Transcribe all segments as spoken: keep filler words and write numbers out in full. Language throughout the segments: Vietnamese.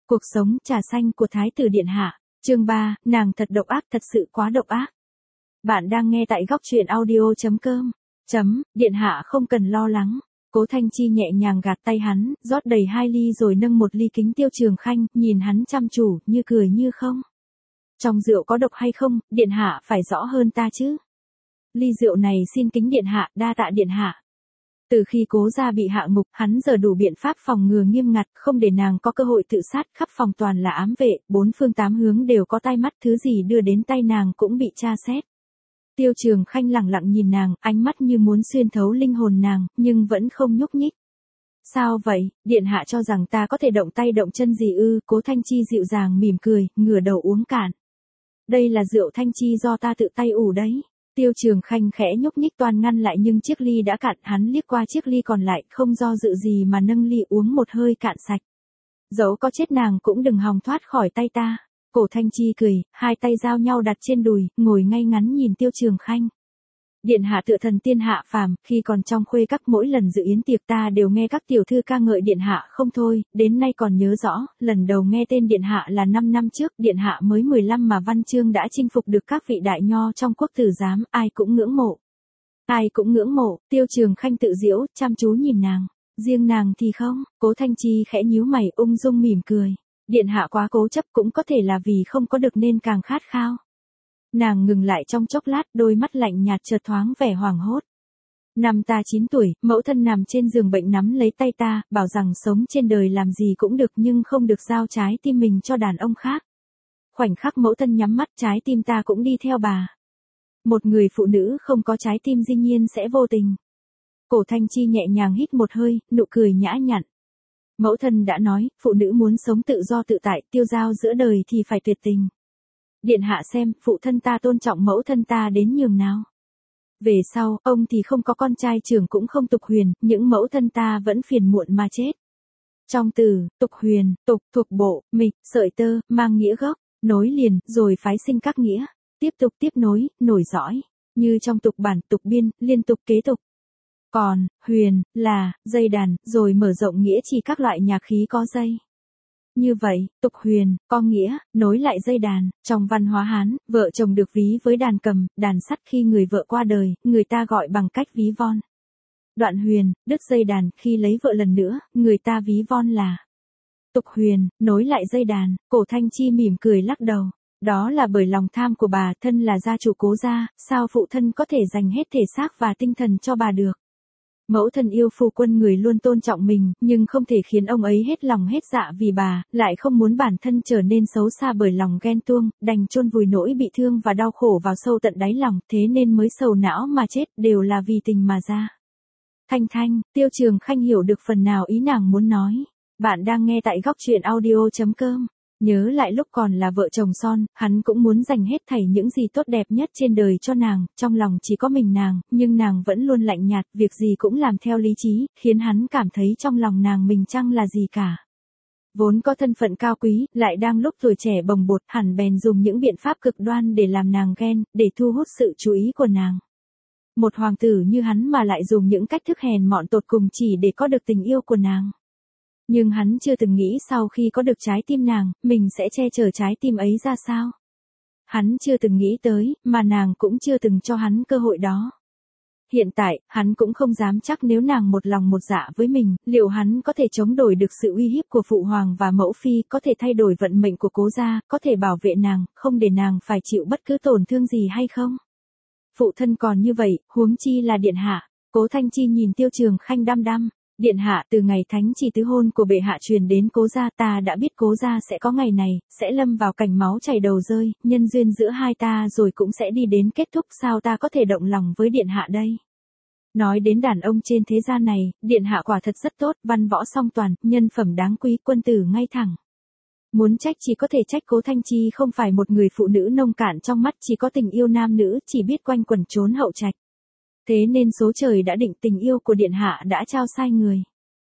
Cuộc sống trà xanh của Thái tử Điện Hạ. Chương ba, nàng thật độc ác, thật sự quá độc ác. Bạn đang nghe tại góc truyện audio chấm com. Chấm, Điện Hạ không cần lo lắng. Cố Thanh Chi nhẹ nhàng gạt tay hắn, rót đầy hai ly rồi nâng một ly kính Tiêu Trường Khanh, nhìn hắn chăm chú, như cười như không. Trong rượu có độc hay không, Điện Hạ phải rõ hơn ta chứ. Ly rượu này xin kính Điện Hạ, đa tạ Điện Hạ. Từ khi Cố gia bị hạ ngục, hắn giờ đủ biện pháp phòng ngừa nghiêm ngặt, không để nàng có cơ hội tự sát, khắp phòng toàn là ám vệ, bốn phương tám hướng đều có tai mắt, thứ gì đưa đến tay nàng cũng bị tra xét. Tiêu Trường Khanh lẳng lặng nhìn nàng, ánh mắt như muốn xuyên thấu linh hồn nàng, nhưng vẫn không nhúc nhích. Sao vậy, Điện Hạ cho rằng ta có thể động tay động chân gì ư? Cố Thanh Chi dịu dàng mỉm cười, ngửa đầu uống cạn. Đây là rượu Thanh Chi do ta tự tay ủ đấy. Tiêu Trường Khanh khẽ nhúc nhích toàn ngăn lại nhưng chiếc ly đã cạn, hắn liếc qua chiếc ly còn lại, không do dự gì mà nâng ly uống một hơi cạn sạch. Dẫu có chết nàng cũng đừng hòng thoát khỏi tay ta. Cổ Thanh Chi cười, hai tay giao nhau đặt trên đùi, ngồi ngay ngắn nhìn Tiêu Trường Khanh. Điện Hạ tựa thần tiên hạ phàm, khi còn trong khuê các mỗi lần dự yến tiệc ta đều nghe các tiểu thư ca ngợi Điện Hạ không thôi, đến nay còn nhớ rõ, lần đầu nghe tên Điện Hạ là năm năm trước, Điện Hạ mới mười lăm mà văn chương đã chinh phục được các vị đại nho trong quốc tử giám, ai cũng ngưỡng mộ. Ai cũng ngưỡng mộ, Tiêu Trường Khanh tự giễu, chăm chú nhìn nàng, riêng nàng thì không. Cố Thanh Chi khẽ nhíu mày, ung dung mỉm cười. Điện Hạ quá cố chấp, cũng có thể là vì không có được nên càng khát khao. Nàng ngừng lại trong chốc lát, đôi mắt lạnh nhạt chợt thoáng vẻ hoảng hốt. Năm ta chín tuổi, mẫu thân nằm trên giường bệnh nắm lấy tay ta, bảo rằng sống trên đời làm gì cũng được nhưng không được giao trái tim mình cho đàn ông khác. Khoảnh khắc mẫu thân nhắm mắt, trái tim ta cũng đi theo bà. Một người phụ nữ không có trái tim dĩ nhiên sẽ vô tình. Cổ Thanh Chi nhẹ nhàng hít một hơi, nụ cười nhã nhặn. Mẫu thân đã nói, phụ nữ muốn sống tự do tự tại, tiêu dao giữa đời thì phải tuyệt tình. Điện Hạ xem, phụ thân ta tôn trọng mẫu thân ta đến nhường nào. Về sau, ông thì không có con trai trưởng cũng không tục huyền, những mẫu thân ta vẫn phiền muộn mà chết. Trong từ, tục huyền, tục, thuộc bộ, mịch, sợi tơ, mang nghĩa gốc, nối liền, rồi phái sinh các nghĩa, tiếp tục tiếp nối, nổi dõi, như trong tục bản, tục biên, liên tục kế tục. Còn, huyền, là, dây đàn, rồi mở rộng nghĩa chỉ các loại nhạc khí có dây. Như vậy, tục huyền, có nghĩa, nối lại dây đàn, trong văn hóa Hán, vợ chồng được ví với đàn cầm, đàn sắt khi người vợ qua đời, người ta gọi bằng cách ví von. Đoạn huyền, đứt dây đàn, khi lấy vợ lần nữa, người ta ví von là tục huyền, nối lại dây đàn. Cổ Thanh Chi mỉm cười lắc đầu. Đó là bởi lòng tham của bà, thân là gia chủ Cố gia, sao phụ thân có thể dành hết thể xác và tinh thần cho bà được. Mẫu thân yêu phu quân người luôn tôn trọng mình, nhưng không thể khiến ông ấy hết lòng hết dạ vì bà, lại không muốn bản thân trở nên xấu xa bởi lòng ghen tuông, đành chôn vùi nỗi bị thương và đau khổ vào sâu tận đáy lòng, thế nên mới sầu não mà chết, đều là vì tình mà ra. Thanh Thanh, Tiêu Trường Khanh hiểu được phần nào ý nàng muốn nói. Bạn đang nghe tại góc truyện audio chấm com. Nhớ lại lúc còn là vợ chồng son, hắn cũng muốn dành hết thảy những gì tốt đẹp nhất trên đời cho nàng, trong lòng chỉ có mình nàng, nhưng nàng vẫn luôn lạnh nhạt, việc gì cũng làm theo lý trí, khiến hắn cảm thấy trong lòng nàng mình chẳng là gì cả. Vốn có thân phận cao quý, lại đang lúc tuổi trẻ bồng bột, hẳn bèn dùng những biện pháp cực đoan để làm nàng ghen, để thu hút sự chú ý của nàng. Một hoàng tử như hắn mà lại dùng những cách thức hèn mọn tột cùng chỉ để có được tình yêu của nàng. Nhưng hắn chưa từng nghĩ sau khi có được trái tim nàng, mình sẽ che chở trái tim ấy ra sao. Hắn chưa từng nghĩ tới, mà nàng cũng chưa từng cho hắn cơ hội đó. Hiện tại, hắn cũng không dám chắc nếu nàng một lòng một dạ với mình, liệu hắn có thể chống đổi được sự uy hiếp của phụ hoàng và mẫu phi, có thể thay đổi vận mệnh của Cố gia, có thể bảo vệ nàng, không để nàng phải chịu bất cứ tổn thương gì hay không. Phụ thân còn như vậy, huống chi là Điện Hạ. Cố Thanh Chi nhìn Tiêu Trường Khanh đăm đăm. Điện Hạ, từ ngày thánh chỉ tứ hôn của bệ hạ truyền đến Cố gia, ta đã biết Cố gia sẽ có ngày này, sẽ lâm vào cảnh máu chảy đầu rơi, nhân duyên giữa hai ta rồi cũng sẽ đi đến kết thúc, sao ta có thể động lòng với Điện Hạ đây. Nói đến đàn ông trên thế gian này, Điện Hạ quả thật rất tốt, văn võ song toàn, nhân phẩm đáng quý, quân tử ngay thẳng. Muốn trách chỉ có thể trách Cố Thanh Chi không phải một người phụ nữ nông cạn trong mắt, chỉ có tình yêu nam nữ, chỉ biết quanh quẩn trốn hậu trạch. Thế nên số trời đã định, tình yêu của Điện Hạ đã trao sai người.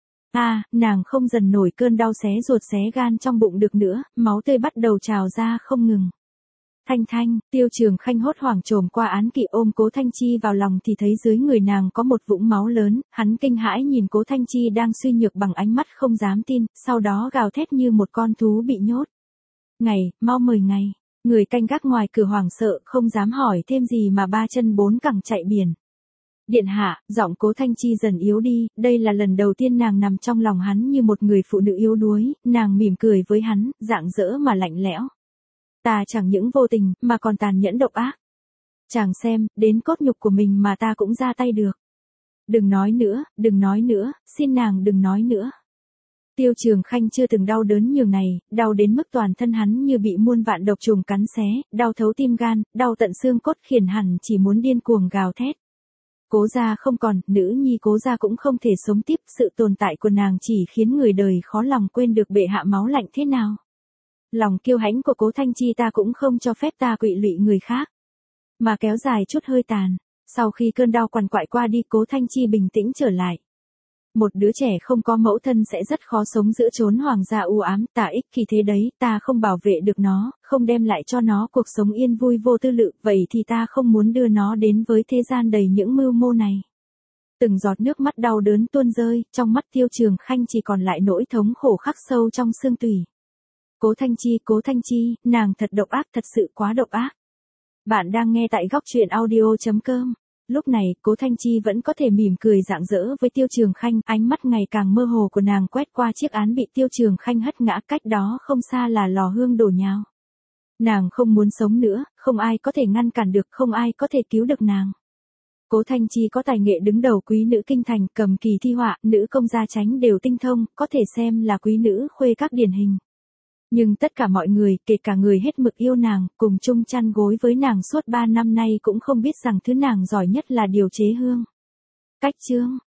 À, nàng không dần nổi cơn đau xé ruột xé gan trong bụng được nữa, máu tươi bắt đầu trào ra không ngừng. Thanh Thanh, Tiêu Trường Khanh hốt hoảng trồm qua án kỵ ôm Cố Thanh Chi vào lòng thì thấy dưới người nàng có một vũng máu lớn, hắn kinh hãi nhìn Cố Thanh Chi đang suy nhược bằng ánh mắt không dám tin, sau đó gào thét như một con thú bị nhốt. Ngày, mau mời ngày, người canh gác ngoài cửa hoảng sợ không dám hỏi thêm gì mà ba chân bốn cẳng chạy biển. Điện hạ, giọng Cố Thanh Chi dần yếu đi, đây là lần đầu tiên nàng nằm trong lòng hắn như một người phụ nữ yếu đuối, nàng mỉm cười với hắn, rạng rỡ mà lạnh lẽo. Ta chẳng những vô tình, mà còn tàn nhẫn độc ác. Chàng xem, đến cốt nhục của mình mà ta cũng ra tay được. Đừng nói nữa, đừng nói nữa, xin nàng đừng nói nữa. Tiêu Trường Khanh chưa từng đau đớn nhường này, đau đến mức toàn thân hắn như bị muôn vạn độc trùng cắn xé, đau thấu tim gan, đau tận xương cốt khiến hẳn chỉ muốn điên cuồng gào thét. Cố gia không còn, nữ nhi Cố gia cũng không thể sống tiếp, sự tồn tại của nàng chỉ khiến người đời khó lòng quên được bệ hạ máu lạnh thế nào. Lòng kiêu hãnh của Cố Thanh Chi ta cũng không cho phép ta quỵ lụy người khác, mà kéo dài chút hơi tàn. Sau khi cơn đau quằn quại qua đi, Cố Thanh Chi bình tĩnh trở lại. Một đứa trẻ không có mẫu thân sẽ rất khó sống giữa chốn hoàng gia u ám, ta ích khi thế đấy, ta không bảo vệ được nó, không đem lại cho nó cuộc sống yên vui vô tư lự, vậy thì ta không muốn đưa nó đến với thế gian đầy những mưu mô này. Từng giọt nước mắt đau đớn tuôn rơi, trong mắt Tiêu Trường Khanh chỉ còn lại nỗi thống khổ khắc sâu trong xương tủy. Cố Thanh Chi, Cố Thanh Chi, nàng thật độc ác, thật sự quá độc ác. Bạn đang nghe tại góc truyện audio chấm com. Lúc này, Cố Thanh Chi vẫn có thể mỉm cười rạng rỡ với Tiêu Trường Khanh, ánh mắt ngày càng mơ hồ của nàng quét qua chiếc án bị Tiêu Trường Khanh hất ngã, cách đó không xa là lò hương đổ nhào. Nàng không muốn sống nữa, không ai có thể ngăn cản được, không ai có thể cứu được nàng. Cố Thanh Chi có tài nghệ đứng đầu quý nữ kinh thành, cầm kỳ thi họa, nữ công gia chánh đều tinh thông, có thể xem là quý nữ khuê các điển hình. Nhưng tất cả mọi người, kể cả người hết mực yêu nàng, cùng chung chăn gối với nàng suốt ba năm nay cũng không biết rằng thứ nàng giỏi nhất là điều chế hương. Cách chương